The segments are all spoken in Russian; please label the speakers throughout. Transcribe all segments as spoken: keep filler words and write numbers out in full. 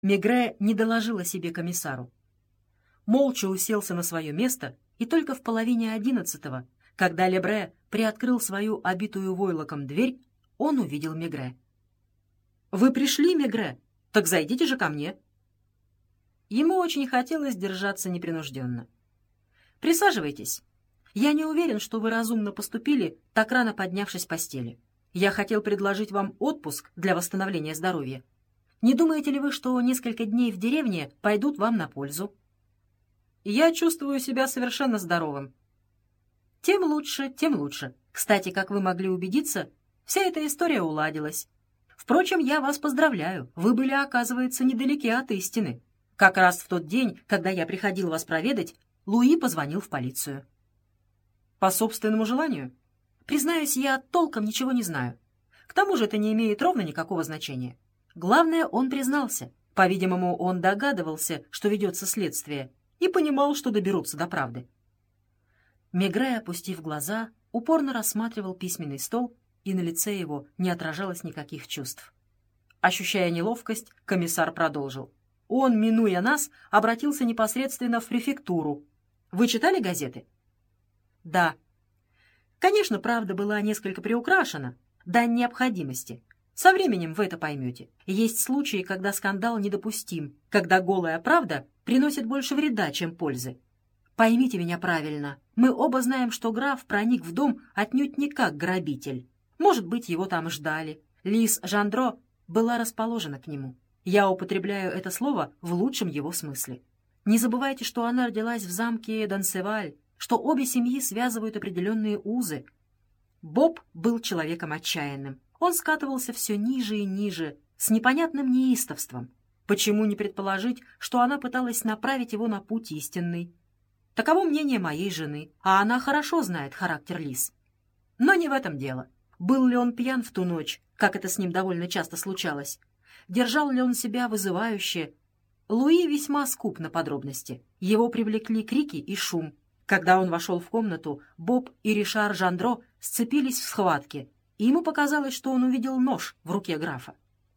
Speaker 1: Мегре не доложил о себе комиссару. Молча уселся на свое место, и только в половине одиннадцатого, когда Лебре приоткрыл свою обитую войлоком дверь, он увидел Мегре. «Вы пришли, Мегре? Так зайдите же ко мне». Ему очень хотелось держаться непринужденно. «Присаживайтесь. Я не уверен, что вы разумно поступили, так рано поднявшись с постели. Я хотел предложить вам отпуск для восстановления здоровья. Не думаете ли вы, что несколько дней в деревне пойдут вам на пользу?» «Я чувствую себя совершенно здоровым». «Тем лучше, тем лучше. Кстати, как вы могли убедиться, вся эта история уладилась. Впрочем, я вас поздравляю. Вы были, оказывается, недалеки от истины. Как раз в тот день, когда я приходил вас проведать, Луи позвонил в полицию». «По собственному желанию?» «Признаюсь, я толком ничего не знаю. К тому же это не имеет ровно никакого значения. Главное, он признался. По-видимому, он догадывался, что ведется следствие, и понимал, что доберутся до правды». Мегре, опустив глаза, упорно рассматривал письменный стол, и на лице его не отражалось никаких чувств. Ощущая неловкость, комиссар продолжил. Он, минуя нас, обратился непосредственно в префектуру. «Вы читали газеты?» «Да». «Конечно, правда была несколько приукрашена. До необходимости. Со временем вы это поймете. Есть случаи, когда скандал недопустим, когда голая правда приносит больше вреда, чем пользы. Поймите меня правильно. Мы оба знаем, что граф проник в дом отнюдь не как грабитель. Может быть, его там ждали. Лис Жандро была расположена к нему. Я употребляю это слово в лучшем его смысле. Не забывайте, что она родилась в замке Дансеваль, что обе семьи связывают определенные узы. Боб был человеком отчаянным. Он скатывался все ниже и ниже, с непонятным неистовством. Почему не предположить, что она пыталась направить его на путь истинный? Таково мнение моей жены, а она хорошо знает характер Лис. Но не в этом дело. Был ли он пьян в ту ночь, как это с ним довольно часто случалось? Держал ли он себя вызывающе? Луи весьма скуп на подробности. Его привлекли крики и шум. Когда он вошел в комнату, Боб и Ришар Жандро сцепились в схватке, и ему показалось, что он увидел нож в руке графа.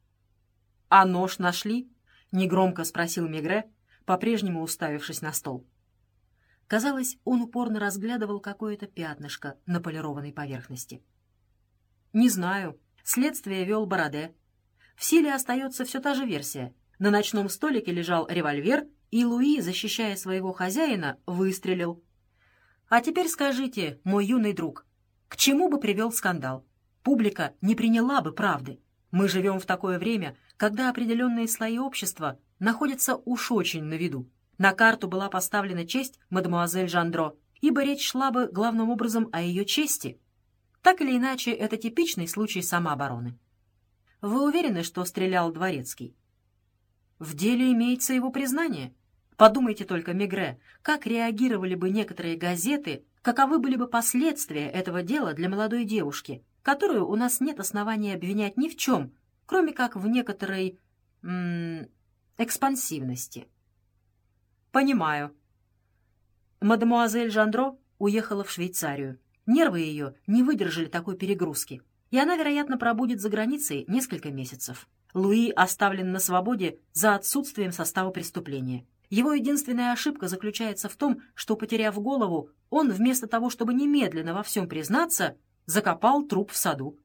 Speaker 1: «А нож нашли?» — негромко спросил Мегре, по-прежнему уставившись на стол. Казалось, он упорно разглядывал какое-то пятнышко на полированной поверхности. «Не знаю. Следствие вел Бороде. В силе остается все та же версия. На ночном столике лежал револьвер, и Луи, защищая своего хозяина, выстрелил. А теперь скажите, мой юный друг, к чему бы привел скандал? Публика не приняла бы правды. Мы живем в такое время, когда определенные слои общества находятся уж очень на виду. На карту была поставлена честь мадемуазель Жандро, ибо речь шла бы главным образом о ее чести. Так или иначе, это типичный случай самообороны. Вы уверены, что стрелял Дворецкий? В деле имеется его признание. Подумайте только, Мегре, как реагировали бы некоторые газеты, каковы были бы последствия этого дела для молодой девушки, которую у нас нет основания обвинять ни в чем, кроме как в некоторой м- экспансивности. Понимаю. Мадемуазель Жандро уехала в Швейцарию. Нервы ее не выдержали такой перегрузки, и она, вероятно, пробудет за границей несколько месяцев. Луи оставлен на свободе за отсутствием состава преступления. Его единственная ошибка заключается в том, что, потеряв голову, он, вместо того, чтобы немедленно во всем признаться, закопал труп в саду.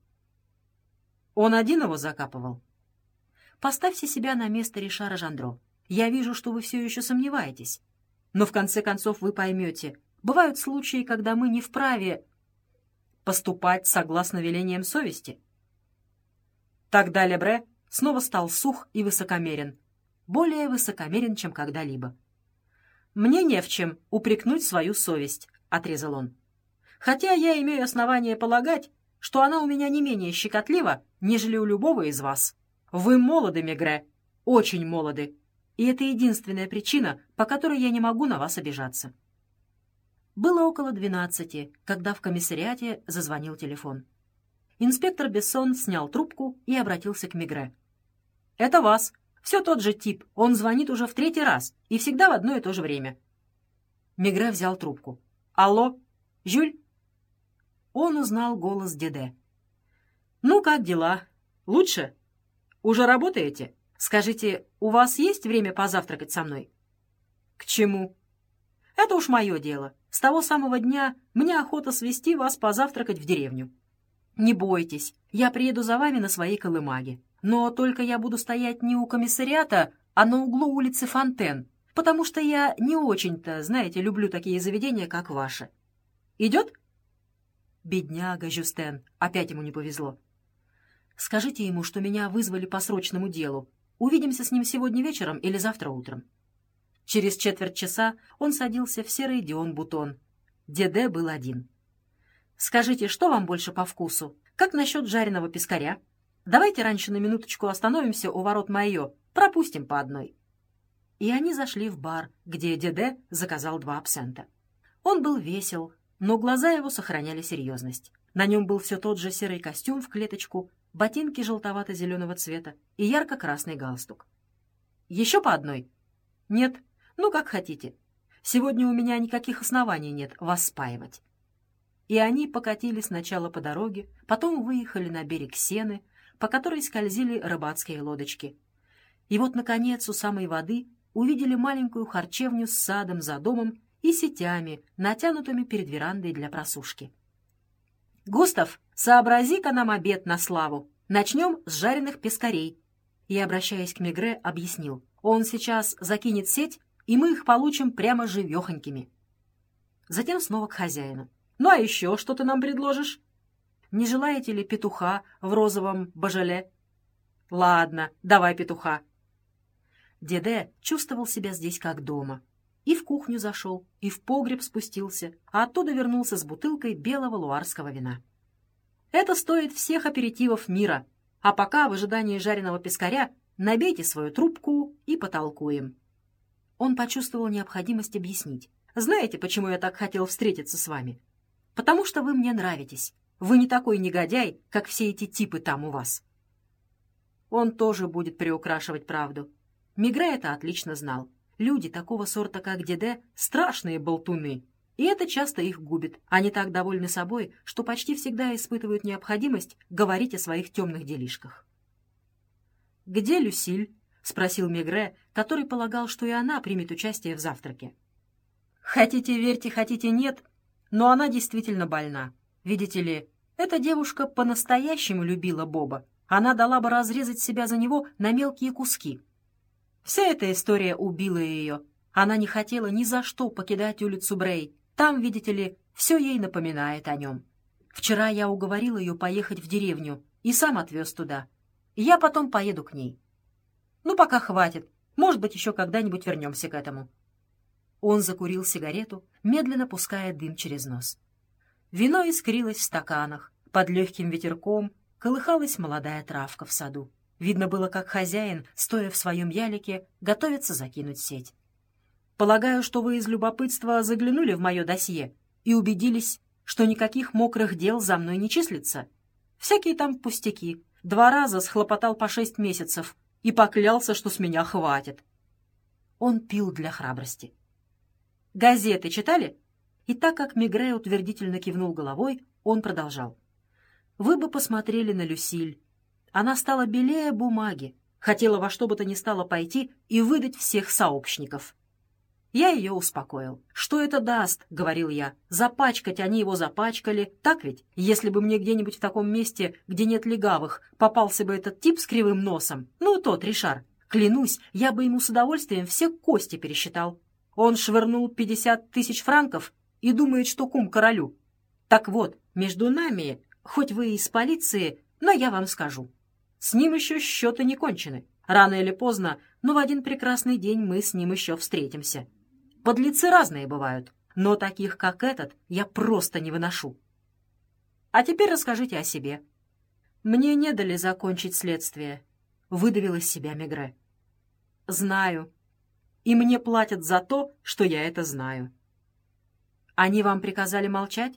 Speaker 1: Он один его закапывал? Поставьте себя на место Ришара Жандро. Я вижу, что вы все еще сомневаетесь. Но в конце концов вы поймете, бывают случаи, когда мы не вправе поступать согласно велениям совести. Тогда Лебре снова стал сух и высокомерен, более высокомерен, чем когда-либо. «Мне не в чем упрекнуть свою совесть», — отрезал он. «Хотя я имею основание полагать, что она у меня не менее щекотлива, нежели у любого из вас. Вы молоды, Мегре, очень молоды, и это единственная причина, по которой я не могу на вас обижаться». Было около двенадцати, когда в комиссариате зазвонил телефон. Инспектор Бессон снял трубку и обратился к Мегре. «Это вас. Все тот же тип. Он звонит уже в третий раз и всегда в одно и то же время». Мегре взял трубку. «Алло, Жюль?» Он узнал голос Деде. «Ну, как дела? Лучше? Уже работаете? Скажите, у вас есть время позавтракать со мной? К чему? Это уж мое дело. С того самого дня мне охота свести вас позавтракать в деревню. Не бойтесь, я приеду за вами на своей колымаге. Но только я буду стоять не у комиссариата, а на углу улицы Фонтен, потому что я не очень-то, знаете, люблю такие заведения, как ваши. Идет? Бедняга Жюстен, опять ему не повезло. Скажите ему, что меня вызвали по срочному делу. Увидимся с ним сегодня вечером или завтра утром. Через четверть часа он садился в серый Дион Бутон. Деде был один. «Скажите, что вам больше по вкусу? Как насчет жареного пескаря? Давайте раньше на минуточку остановимся у ворот Майо, пропустим по одной». И они зашли в бар, где Деде заказал два абсента. Он был весел, но глаза его сохраняли серьезность. На нем был все тот же серый костюм в клеточку, ботинки желтовато-зеленого цвета и ярко-красный галстук. «Еще по одной?» «Нет. Ну, как хотите. Сегодня у меня никаких оснований нет вас спаивать». И они покатили сначала по дороге, потом выехали на берег Сены, по которой скользили рыбацкие лодочки. И вот, наконец, у самой воды увидели маленькую харчевню с садом за домом и сетями, натянутыми перед верандой для просушки. «Густав, сообрази-ка нам обед на славу. Начнем с жареных пескарей». И, обращаясь к Мегре, объяснил. «Он сейчас закинет сеть, и мы их получим прямо живехонькими». Затем снова к хозяину. «Ну а еще что ты нам предложишь? Не желаете ли петуха в розовом божоле?» «Ладно, давай петуха». Деде чувствовал себя здесь как дома. И в кухню зашел, и в погреб спустился, а оттуда вернулся с бутылкой белого луарского вина. «Это стоит всех аперитивов мира. А пока, в ожидании жареного пескаря, набейте свою трубку и потолкуем». Он почувствовал необходимость объяснить. «Знаете, почему я так хотел встретиться с вами? Потому что вы мне нравитесь. Вы не такой негодяй, как все эти типы там у вас». Он тоже будет приукрашивать правду. Мегре это отлично знал. Люди такого сорта, как Деде, страшные болтуны, и это часто их губит. Они так довольны собой, что почти всегда испытывают необходимость говорить о своих темных делишках. «Где Люсиль?» — спросил Мегре, который полагал, что и она примет участие в завтраке. «Хотите верьте, хотите нет, но она действительно больна. Видите ли, эта девушка по-настоящему любила Боба. Она дала бы разрезать себя за него на мелкие куски. Вся эта история убила ее. Она не хотела ни за что покидать улицу Брей. Там, видите ли, все ей напоминает о нем. Вчера я уговорил ее поехать в деревню и сам отвез туда. Я потом поеду к ней. Ну, пока хватит. Может быть, еще когда-нибудь вернемся к этому». Он закурил сигарету, медленно пуская дым через нос. Вино искрилось в стаканах. Под легким ветерком колыхалась молодая травка в саду. Видно было, как хозяин, стоя в своем ялике, готовится закинуть сеть. «Полагаю, что вы из любопытства заглянули в мое досье и убедились, что никаких мокрых дел за мной не числится. Всякие там пустяки. Два раза схлопотал по шесть месяцев и поклялся, что с меня хватит». Он пил для храбрости. «Газеты читали?» И так как Мегре утвердительно кивнул головой, он продолжал. «Вы бы посмотрели на Люсиль. Она стала белее бумаги, хотела во что бы то ни стало пойти и выдать всех сообщников. Я ее успокоил. «Что это даст?» — говорил я. «Запачкать они его запачкали. Так ведь? Если бы мне где-нибудь в таком месте, где нет легавых, попался бы этот тип с кривым носом, ну, тот, Ришар, клянусь, я бы ему с удовольствием все кости пересчитал. Он швырнул пятьдесят тысяч франков и думает, что кум королю. Так вот, между нами, хоть вы из полиции, но я вам скажу. С ним еще счеты не кончены. Рано или поздно, но в один прекрасный день мы с ним еще встретимся. Подлецы разные бывают, но таких, как этот, я просто не выношу. А теперь расскажите о себе». «Мне не дали закончить следствие», — выдавил из себя Мегре. «Знаю. И мне платят за то, что я это знаю». «Они вам приказали молчать?»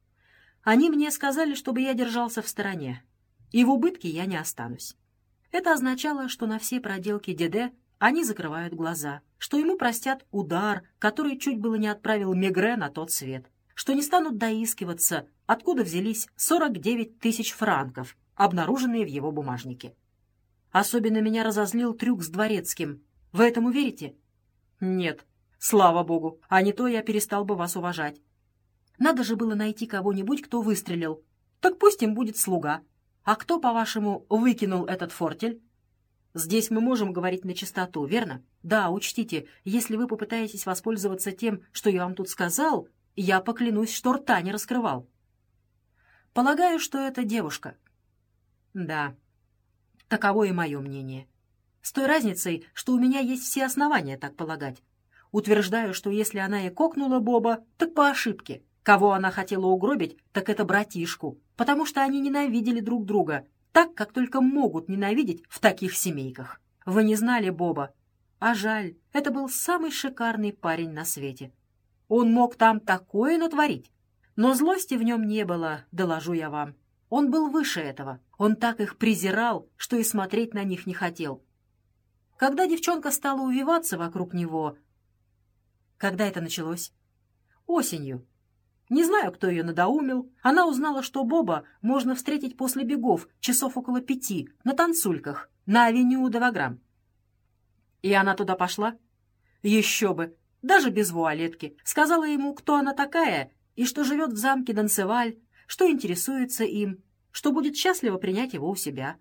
Speaker 1: «Они мне сказали, чтобы я держался в стороне, и в убытке я не останусь». Это означало, что на все проделки Деде они закрывают глаза, что ему простят удар, который чуть было не отправил Мегре на тот свет, что не станут доискиваться, откуда взялись сорок девять тысяч франков, обнаруженные в его бумажнике. Особенно меня разозлил трюк с Дворецким. Вы этому верите? Нет. Слава богу, а не то я перестал бы вас уважать. Надо же было найти кого-нибудь, кто выстрелил. Так пусть им будет слуга. А кто, по-вашему, выкинул этот фортель? Здесь мы можем говорить на чистоту, верно? Да, учтите, если вы попытаетесь воспользоваться тем, что я вам тут сказал, я поклянусь, что рта не раскрывал. Полагаю, что это девушка. Да, таково и мое мнение. С той разницей, что у меня есть все основания так полагать. Утверждаю, что если она и кокнула Боба, так по ошибке. Кого она хотела угробить, так это братишку, потому что они ненавидели друг друга, так, как только могут ненавидеть в таких семейках. Вы не знали Боба, а жаль, это был самый шикарный парень на свете. Он мог там такое натворить, но злости в нем не было, доложу я вам. Он был выше этого, он так их презирал, что и смотреть на них не хотел. Когда девчонка стала увиваться вокруг него... Когда это началось? Осенью. Не знаю, кто ее надоумил. Она узнала, что Боба можно встретить после бегов, часов около пяти, на танцульках, на авеню де Ваграм. И она туда пошла? Еще бы, даже без вуалетки. Сказала ему, кто она такая, и что живет в замке Дансеваль, что интересуется им, что будет счастливо принять его у себя.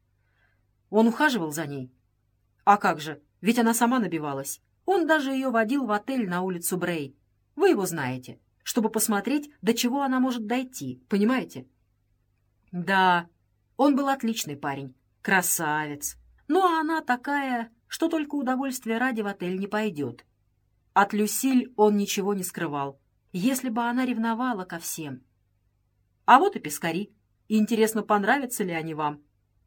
Speaker 1: Он ухаживал за ней. А как же, ведь она сама набивалась. Он даже ее водил в отель на улицу Брей. Вы его знаете. Чтобы посмотреть, до чего она может дойти, понимаете? Да, он был отличный парень, красавец. Ну, а она такая, что только удовольствия ради в отель не пойдет. От Люсиль он ничего не скрывал, если бы она ревновала ко всем. А вот и пескари. Интересно, понравятся ли они вам?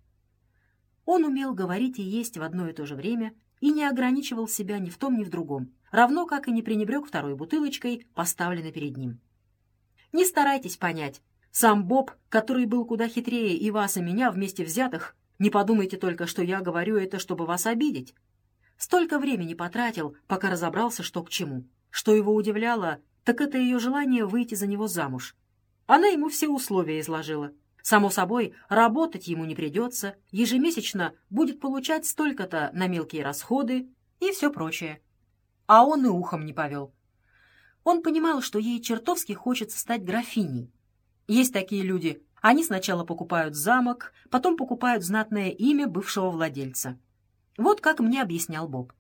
Speaker 1: Он умел говорить и есть в одно и то же время и не ограничивал себя ни в том, ни в другом, равно как и не пренебрег второй бутылочкой, поставленной перед ним. Не старайтесь понять. Сам Боб, который был куда хитрее и вас, и меня вместе взятых, не подумайте только, что я говорю это, чтобы вас обидеть. Столько времени потратил, пока разобрался, что к чему. Что его удивляло, так это ее желание выйти за него замуж. Она ему все условия изложила. Само собой, работать ему не придется, ежемесячно будет получать столько-то на мелкие расходы и все прочее. А он и ухом не повел. Он понимал, что ей чертовски хочется стать графиней. Есть такие люди. Они сначала покупают замок, потом покупают знатное имя бывшего владельца. Вот как мне объяснял Боб.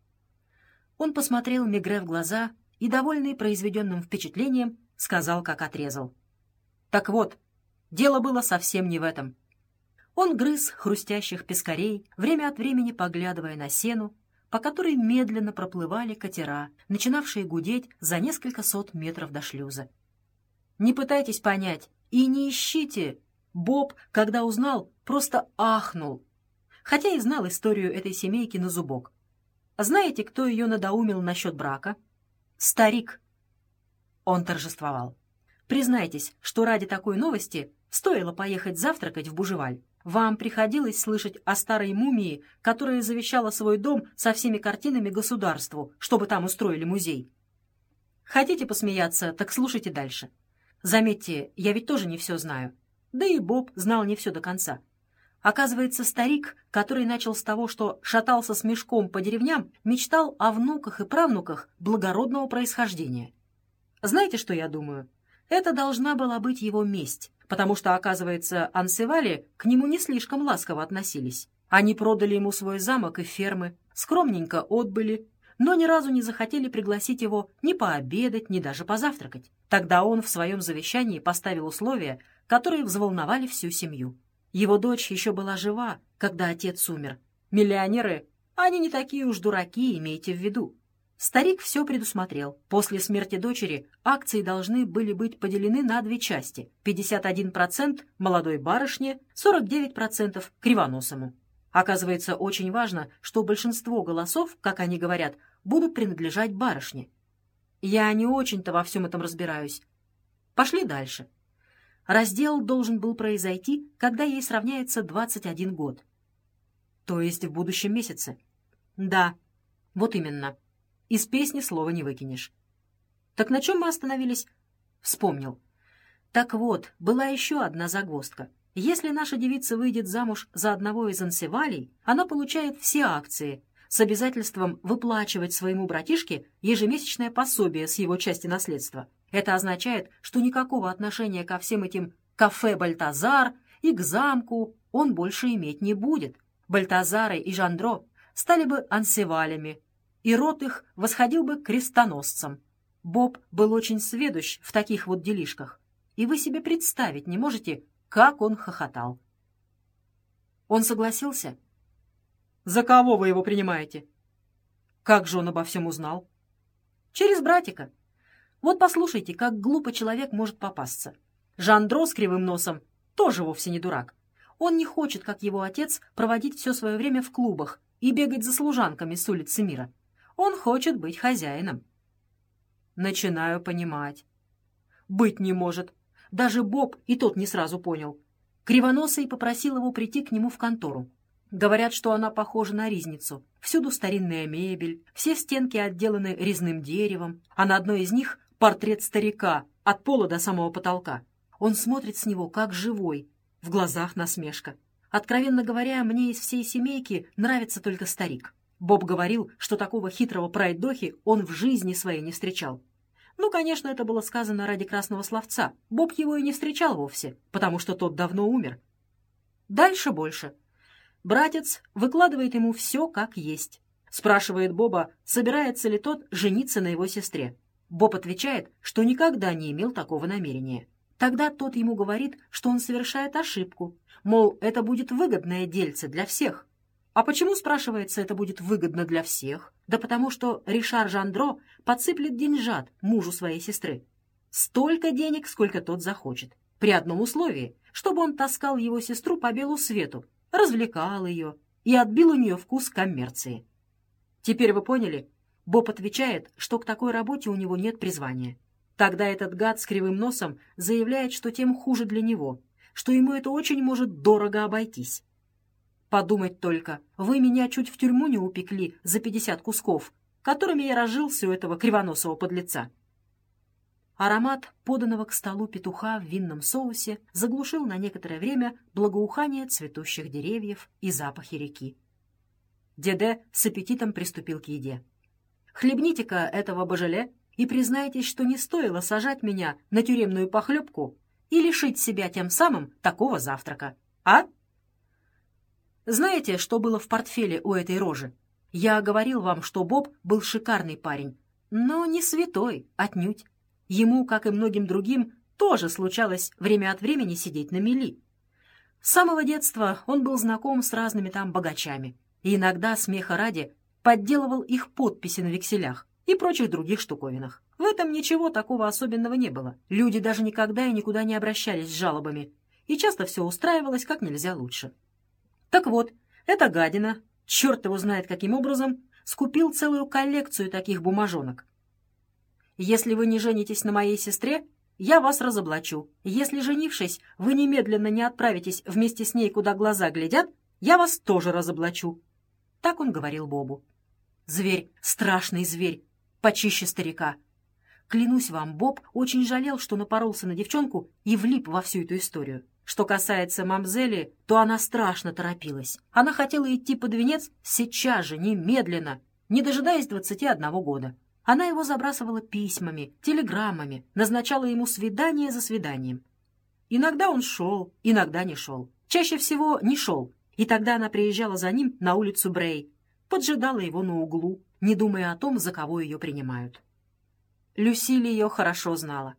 Speaker 1: Он посмотрел Мегре в глаза и, довольный произведенным впечатлением, сказал, как отрезал. Так вот, дело было совсем не в этом. Он грыз хрустящих пескарей, время от времени поглядывая на сену, по которой медленно проплывали катера, начинавшие гудеть за несколько сот метров до шлюза. Не пытайтесь понять и не ищите. Боб, когда узнал, просто ахнул, хотя и знал историю этой семейки на зубок. Знаете, кто ее надоумил насчет брака? Старик. Он торжествовал. Признайтесь, что ради такой новости стоило поехать завтракать в Бужеваль. Вам приходилось слышать о старой мумии, которая завещала свой дом со всеми картинами государству, чтобы там устроили музей? Хотите посмеяться, так слушайте дальше. Заметьте, я ведь тоже не все знаю. Да и Боб знал не все до конца. Оказывается, старик, который начал с того, что шатался с мешком по деревням, мечтал о внуках и правнуках благородного происхождения. Знаете, что я думаю? Это должна была быть его месть, потому что, оказывается, ансевали к нему не слишком ласково относились. Они продали ему свой замок и фермы, скромненько отбыли, но ни разу не захотели пригласить его ни пообедать, ни даже позавтракать. Тогда он в своем завещании поставил условия, которые взволновали всю семью. Его дочь еще была жива, когда отец умер. Миллионеры, они не такие уж дураки, имейте в виду. Старик все предусмотрел. После смерти дочери акции должны были быть поделены на две части. пятьдесят один процент молодой барышне, сорок девять процентов кривоносому. Оказывается, очень важно, что большинство голосов, как они говорят, будут принадлежать барышне. Я не очень-то во всем этом разбираюсь. Пошли дальше. Раздел должен был произойти, когда ей сравняется двадцать один год. То есть в будущем месяце. Да, вот именно. Из песни слова не выкинешь. Так на чем мы остановились? Вспомнил. Так вот, была еще одна загвоздка. Если наша девица выйдет замуж за одного из ансевалей, она получает все акции с обязательством выплачивать своему братишке ежемесячное пособие с его части наследства. Это означает, что никакого отношения ко всем этим кафе «Бальтазар» и к замку он больше иметь не будет. Бальтазары и Жандро стали бы ансевалями, и род их восходил бы к крестоносцам. Боб был очень сведущ в таких вот делишках, и вы себе представить не можете, как он хохотал. Он согласился? За кого вы его принимаете? Как же он обо всем узнал? Через братика. Вот послушайте, как глупо человек может попасться. Жандро с кривым носом тоже вовсе не дурак. Он не хочет, как его отец, проводить все свое время в клубах и бегать за служанками с улицы мира. Он хочет быть хозяином. Начинаю понимать. Быть не может. Даже Боб и тот не сразу понял. Кривоносый попросил его прийти к нему в контору. Говорят, что она похожа на ризницу. Всюду старинная мебель, все стенки отделаны резным деревом, а на одной из них портрет старика от пола до самого потолка. Он смотрит с него как живой, в глазах насмешка. Откровенно говоря, мне из всей семейки нравится только старик. Боб говорил, что такого хитрого пройдохи он в жизни своей не встречал. Ну, конечно, это было сказано ради красного словца. Боб его и не встречал вовсе, потому что тот давно умер. Дальше больше. Братец выкладывает ему все как есть. Спрашивает Боба, собирается ли тот жениться на его сестре. Боб отвечает, что никогда не имел такого намерения. Тогда тот ему говорит, что он совершает ошибку, мол, это будет выгодное дельце для всех. А почему, спрашивается, это будет выгодно для всех? Да потому что Ришар Жандро подсыплет деньжат мужу своей сестры. Столько денег, сколько тот захочет. При одном условии, чтобы он таскал его сестру по белу свету, развлекал ее и отбил у нее вкус коммерции. Теперь вы поняли? Боб отвечает, что к такой работе у него нет призвания. Тогда этот гад с кривым носом заявляет, что тем хуже для него, что ему это очень может дорого обойтись. Подумать только, вы меня чуть в тюрьму не упекли за пятьдесят кусков, которыми я разжился у этого кривоносого подлеца. Аромат поданного к столу петуха в винном соусе заглушил на некоторое время благоухание цветущих деревьев и запахи реки. Деде с аппетитом приступил к еде. «Хлебните-ка этого божеле и признайтесь, что не стоило сажать меня на тюремную похлебку и лишить себя тем самым такого завтрака, а?» Знаете, что было в портфеле у этой рожи? Я говорил вам, что Боб был шикарный парень, но не святой, отнюдь. Ему, как и многим другим, тоже случалось время от времени сидеть на мели. С самого детства он был знаком с разными там богачами и иногда, смеха ради, подделывал их подписи на векселях и прочих других штуковинах. В этом ничего такого особенного не было. Люди даже никогда и никуда не обращались с жалобами, и часто все устраивалось как нельзя лучше. Так вот, эта гадина, черт его знает каким образом, скупил целую коллекцию таких бумажонок. Если вы не женитесь на моей сестре, я вас разоблачу. Если, женившись, вы немедленно не отправитесь вместе с ней, куда глаза глядят, я вас тоже разоблачу. Так он говорил Бобу. Зверь, страшный зверь, почище старика. Клянусь вам, Боб очень жалел, что напоролся на девчонку и влип во всю эту историю. Что касается мамзели, то она страшно торопилась. Она хотела идти под венец сейчас же, немедленно, не дожидаясь двадцати одного года. Она его забрасывала письмами, телеграммами, назначала ему свидание за свиданием. Иногда он шел, иногда не шел. Чаще всего не шел, и тогда она приезжала за ним на улицу Брей, поджидала его на углу, не думая о том, за кого ее принимают. Люсиль ее хорошо знала.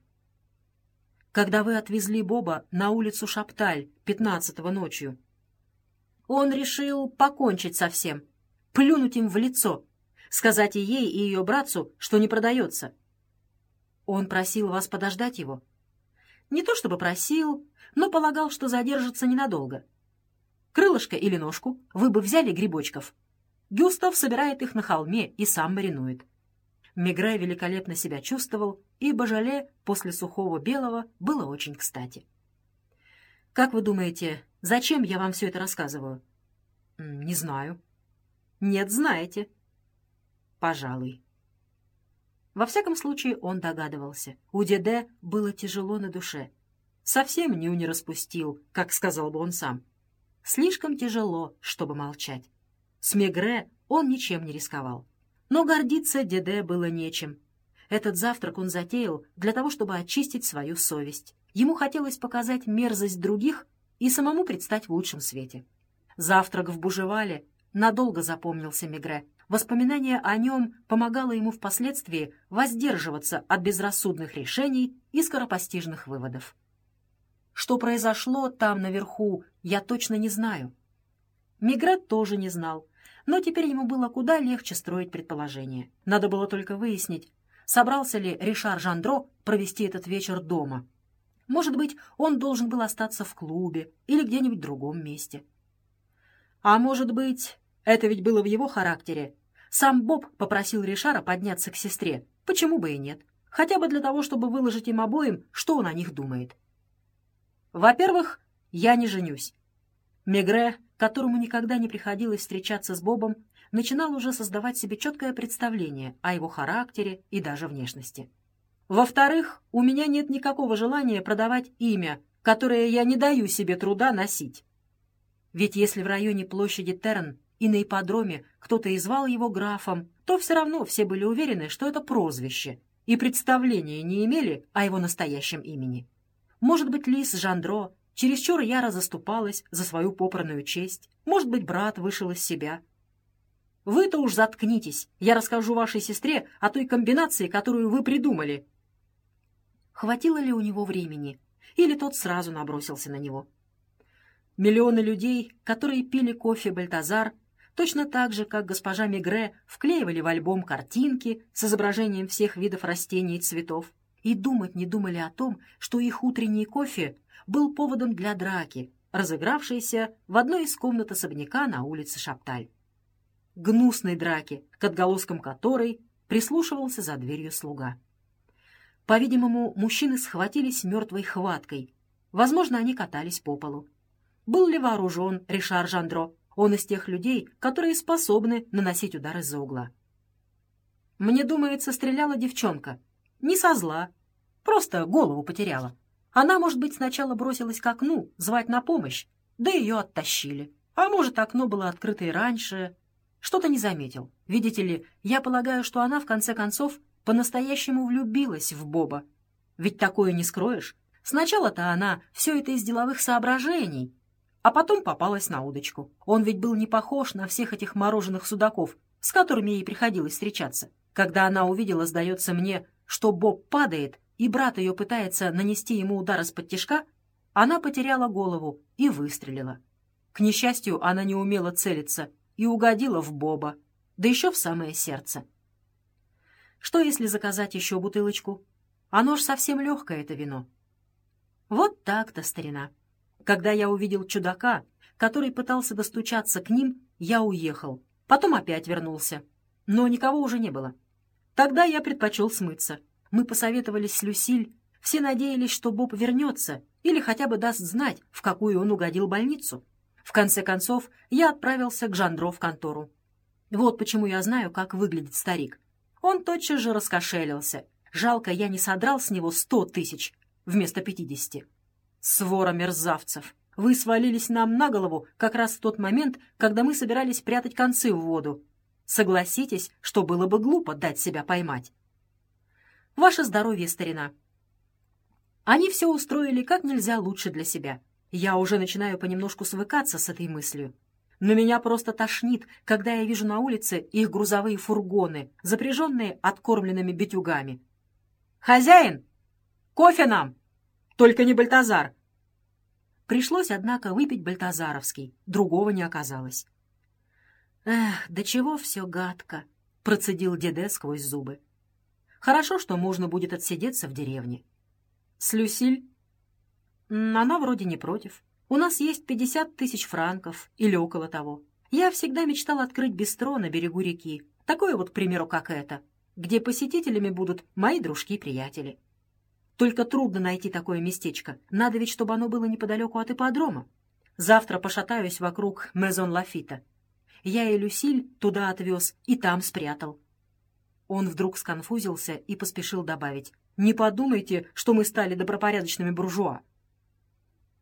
Speaker 1: Когда вы отвезли Боба на улицу Шапталь пятнадцатого ночью, он решил покончить со всем, плюнуть им в лицо, сказать и ей, и ее братцу, что не продается. Он просил вас подождать его. Не то чтобы просил, но полагал, что задержится ненадолго. Крылышко или ножку вы бы взяли грибочков. Гюстав собирает их на холме и сам маринует. Мегре великолепно себя чувствовал, и божеле после сухого белого было очень кстати. Как вы думаете, зачем я вам все это рассказываю? Не знаю. Нет, знаете. Пожалуй. Во всяком случае, он догадывался. У Деде было тяжело на душе. совсем ню не распустил, как сказал бы он сам. Слишком тяжело, чтобы молчать. С Мегре он ничем не рисковал. Но гордиться Деде было нечем. Этот завтрак он затеял для того, чтобы очистить свою совесть. Ему хотелось показать мерзость других и самому предстать в лучшем свете. Завтрак в Бужевале надолго запомнился Мегре. Воспоминание о нем помогало ему впоследствии воздерживаться от безрассудных решений и скоропостижных выводов. Что произошло там наверху, я точно не знаю. Мегре тоже не знал, но теперь ему было куда легче строить предположения. Надо было только выяснить, собрался ли Ришар Жандро провести этот вечер дома. Может быть, он должен был остаться в клубе или где-нибудь в другом месте. А может быть, это ведь было в его характере. Сам Боб попросил Ришара подняться к сестре. Почему бы и нет? Хотя бы для того, чтобы выложить им обоим, что он о них думает. Во-первых, я не женюсь. Мегре, которому никогда не приходилось встречаться с Бобом, начинал уже создавать себе четкое представление о его характере и даже внешности. Во-вторых, у меня нет никакого желания продавать имя, которое я не даю себе труда носить. Ведь если в районе площади Терн и на ипподроме кто-то и звал его графом, то все равно все были уверены, что это прозвище, и представления не имели о его настоящем имени. Может быть, Лис Жандро чересчур яро заступалась за свою попранную честь, может быть, брат вышел из себя. Вы-то уж заткнитесь, я расскажу вашей сестре о той комбинации, которую вы придумали. Хватило ли у него времени, или тот сразу набросился на него? Миллионы людей, которые пили кофе «Бальтазар», точно так же, как госпожа Мегре, вклеивали в альбом картинки с изображением всех видов растений и цветов, и думать не думали о том, что их утренний кофе был поводом для драки, разыгравшейся в одной из комнат особняка на улице Шапталь. Гнусной драки, к отголоскам которой прислушивался за дверью слуга. По-видимому, мужчины схватились мертвой хваткой. Возможно, они катались по полу. Был ли вооружен Ришар Жандро? Он из тех людей, которые способны наносить удар из-за угла. Мне думается, стреляла девчонка. Не со зла, просто голову потеряла. Она, может быть, сначала бросилась к окну, звать на помощь, да ее оттащили. А может, окно было открыто и раньше. Что-то не заметил. Видите ли, я полагаю, что она, в конце концов, по-настоящему влюбилась в Боба. Ведь такое не скроешь. Сначала-то она все это из деловых соображений, а потом попалась на удочку. Он ведь был не похож на всех этих мороженых судаков, с которыми ей приходилось встречаться. Когда она увидела, сдается мне, что Боб падает, и брат ее пытается нанести ему удар из-под тишка, она потеряла голову и выстрелила. К несчастью, она не умела целиться и угодила в Боба, да еще в самое сердце. Что, если заказать еще бутылочку? Оно ж совсем легкое, это вино. Вот так-то, старина. Когда я увидел чудака, который пытался достучаться к ним, я уехал. Потом опять вернулся. Но никого уже не было. Тогда я предпочел смыться. Мы посоветовались с Люсиль. Все надеялись, что Боб вернется или хотя бы даст знать, в какую он угодил больницу. В конце концов, я отправился к Жандро в контору. Вот почему я знаю, как выглядит старик. Он тотчас же раскошелился. Жалко, я не содрал с него сто тысяч вместо пятидесяти. Свора мерзавцев! Вы свалились нам на голову как раз в тот момент, когда мы собирались прятать концы в воду. Согласитесь, что было бы глупо дать себя поймать. Ваше здоровье, старина. Они все устроили как нельзя лучше для себя. Я уже начинаю понемножку свыкаться с этой мыслью. Но меня просто тошнит, когда я вижу на улице их грузовые фургоны, запряженные откормленными битюгами. «Хозяин! Кофе нам! Только не Бальтазар!» Пришлось, однако, выпить бальтазаровский, другого не оказалось. «Эх, до чего все гадко!» — процедил Деде сквозь зубы. «Хорошо, что можно будет отсидеться в деревне». «С Люсиль?» «Она вроде не против. У нас есть пятьдесят тысяч франков или около того. Я всегда мечтал открыть бистро на берегу реки, такое вот, к примеру, как это, где посетителями будут мои дружки-приятели. Только трудно найти такое местечко. Надо ведь, чтобы оно было неподалеку от ипподрома. Завтра пошатаюсь вокруг Мезон Лафита. Я и Люсиль туда отвез и там спрятал». Он вдруг сконфузился и поспешил добавить: «Не подумайте, что мы стали добропорядочными буржуа.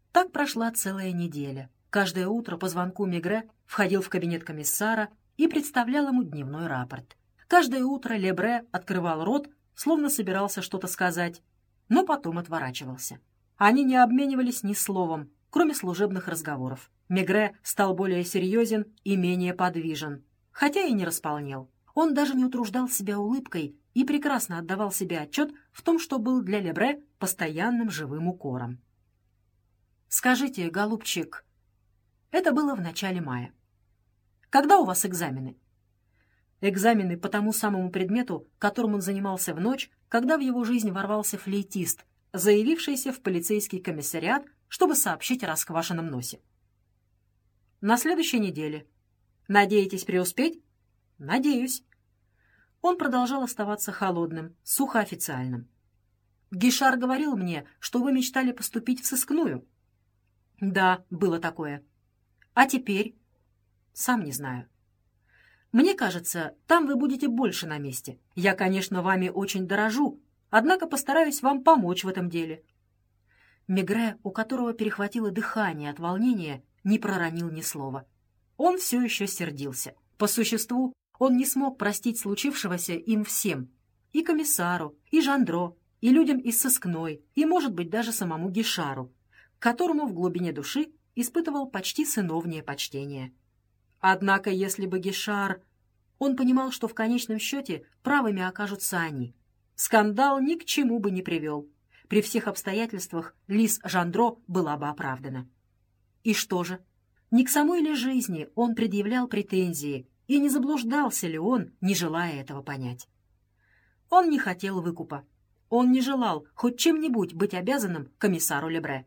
Speaker 1: Так прошла целая неделя. Каждое утро по звонку Мегре входил в кабинет комиссара и представлял ему дневной рапорт. Каждое утро Лебре открывал рот, словно собирался что-то сказать, но потом отворачивался. Они не обменивались ни словом, кроме служебных разговоров. Мегре стал более серьезен и менее подвижен, хотя и не располнел. Он даже не утруждал себя улыбкой и прекрасно отдавал себе отчет в том, что был для Лебре постоянным живым укором. «Скажите, голубчик...» Это было в начале мая. «Когда у вас экзамены?» Экзамены по тому самому предмету, которым он занимался в ночь, когда в его жизнь ворвался флейтист, заявившийся в полицейский комиссариат, чтобы сообщить о расквашенном носе. «На следующей неделе. Надеетесь преуспеть?» «Надеюсь». Он продолжал оставаться холодным, сухоофициальным. «Гишар говорил мне, что вы мечтали поступить в сыскную». «Да, было такое». «А теперь?» «Сам не знаю». «Мне кажется, там вы будете больше на месте. Я, конечно, вами очень дорожу, однако постараюсь вам помочь в этом деле». Мегре, у которого перехватило дыхание от волнения, не проронил ни слова. Он все еще сердился. По существу, он не смог простить случившегося им всем. И комиссару, и Жандро, и людям из сыскной, и, может быть, даже самому Гишару, к которому в глубине души испытывал почти сыновнее почтение. Однако, если бы Гишар... Он понимал, что в конечном счете правыми окажутся они. Скандал ни к чему бы не привел. При всех обстоятельствах Лис Жандро была бы оправдана. И что же? Не к самой ли жизни он предъявлял претензии, и не заблуждался ли он, не желая этого понять? Он не хотел выкупа. Он не желал хоть чем-нибудь быть обязанным комиссару Лебре.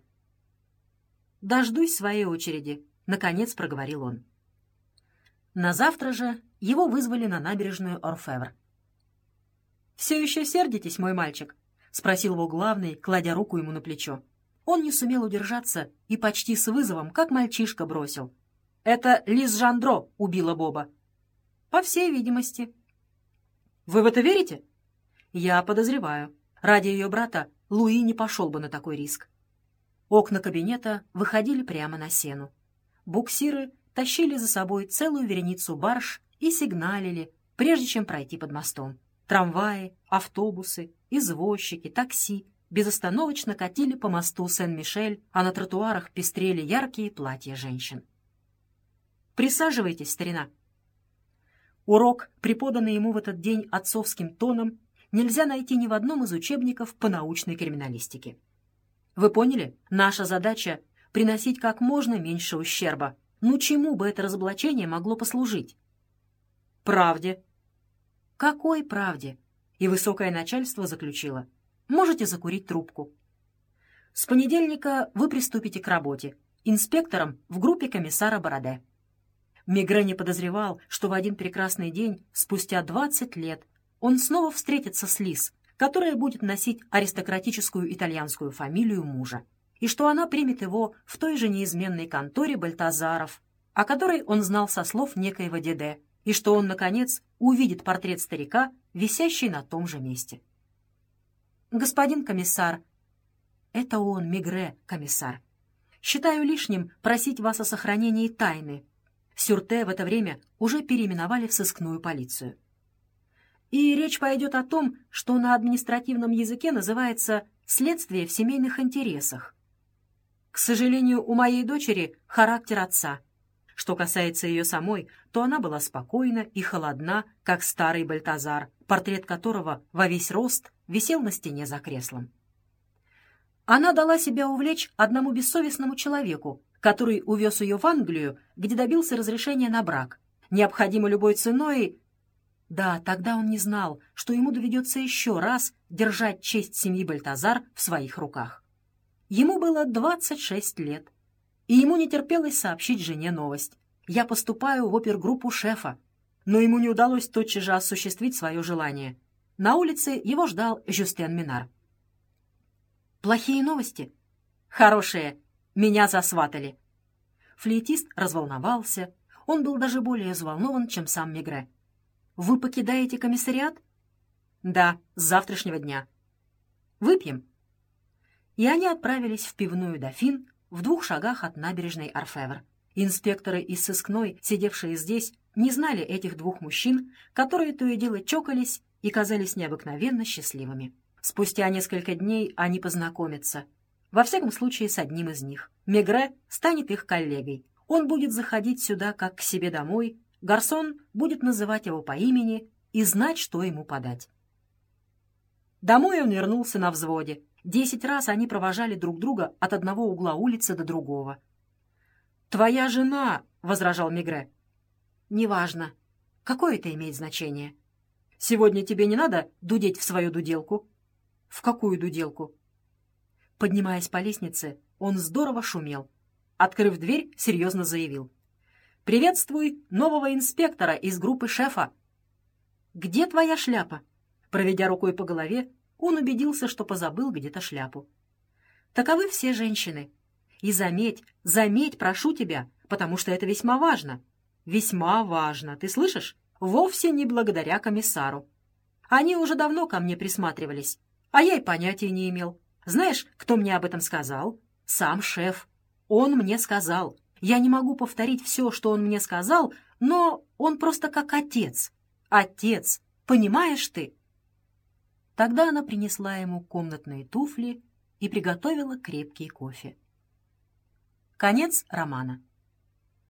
Speaker 1: «Дождусь своей очереди», — наконец проговорил он. На завтра же его вызвали на набережную Орфевр. «Все еще сердитесь, мой мальчик?» — спросил его главный, кладя руку ему на плечо. Он не сумел удержаться и почти с вызовом, как мальчишка, бросил. «Это Лис Жандро убила Боба». «По всей видимости». «Вы в это верите?» «Я подозреваю. Ради ее брата Луи не пошел бы на такой риск». Окна кабинета выходили прямо на сену. Буксиры тащили за собой целую вереницу барж и сигналили, прежде чем пройти под мостом. Трамваи, автобусы, извозчики, такси безостановочно катили по мосту Сен-Мишель, а на тротуарах пестрели яркие платья женщин. «Присаживайтесь, старина». Урок, преподанный ему в этот день отцовским тоном, нельзя найти ни в одном из учебников по научной криминалистике. Вы поняли? Наша задача — приносить как можно меньше ущерба. Ну чему бы это разоблачение могло послужить? Правде. Какой правде? И высокое начальство заключило. Можете закурить трубку. С понедельника вы приступите к работе. Инспектором в группе комиссара Бороде. Мегре не подозревал, что в один прекрасный день, спустя двадцать лет, он снова встретится с Лис, которая будет носить аристократическую итальянскую фамилию мужа, и что она примет его в той же неизменной конторе Бальтазаров, о которой он знал со слов некоего Деде, и что он, наконец, увидит портрет старика, висящий на том же месте. «Господин комиссар», это он, Мегре, комиссар, считаю лишним просить вас о сохранении тайны. Сюрте в это время уже переименовали в сыскную полицию. И речь пойдет о том, что на административном языке называется «следствие в семейных интересах». К сожалению, у моей дочери характер отца. Что касается ее самой, то она была спокойна и холодна, как старый Бальтазар, портрет которого во весь рост висел на стене за креслом. Она дала себя увлечь одному бессовестному человеку, который увез ее в Англию, где добился разрешения на брак. Необходимо любой ценой... Да, тогда он не знал, что ему доведется еще раз держать честь семьи Бальтазар в своих руках. Ему было двадцать шесть лет, и ему не терпелось сообщить жене новость. «Я поступаю в опергруппу шефа». Но ему не удалось тотчас же осуществить свое желание. На улице его ждал Жюстен Минар. «Плохие новости?» «Хорошие. Меня засватали». Флейтист разволновался. Он был даже более взволнован, чем сам Мегре. «Вы покидаете комиссариат?» «Да, с завтрашнего дня». «Выпьем». И они отправились в пивную «Дофин» в двух шагах от набережной Орфевр. Инспекторы из сыскной, сидевшие здесь, не знали этих двух мужчин, которые то и дело чокались и казались необыкновенно счастливыми. Спустя несколько дней они познакомятся. Во всяком случае, с одним из них. Мегре станет их коллегой. Он будет заходить сюда как к себе домой, гарсон будет называть его по имени и знать, что ему подать. Домой он вернулся на взводе. Десять раз они провожали друг друга от одного угла улицы до другого. «Твоя жена», — возражал Мегре. «Неважно. Какое это имеет значение? Сегодня тебе не надо дудеть в свою дуделку?» «В какую дуделку?» Поднимаясь по лестнице, он здорово шумел. Открыв дверь, серьезно заявил: «Приветствуй нового инспектора из группы шефа». «Где твоя шляпа?» Проведя рукой по голове, он убедился, что позабыл где-то шляпу. Таковы все женщины. И заметь, заметь, прошу тебя, потому что это весьма важно. Весьма важно, ты слышишь? Вовсе не благодаря комиссару. Они уже давно ко мне присматривались, а я и понятия не имел. Знаешь, кто мне об этом сказал? Сам шеф. Он мне сказал. Я не могу повторить все, что он мне сказал, но он просто как отец. Отец, понимаешь ты?» Тогда она принесла ему комнатные туфли и приготовила крепкий кофе. Конец романа.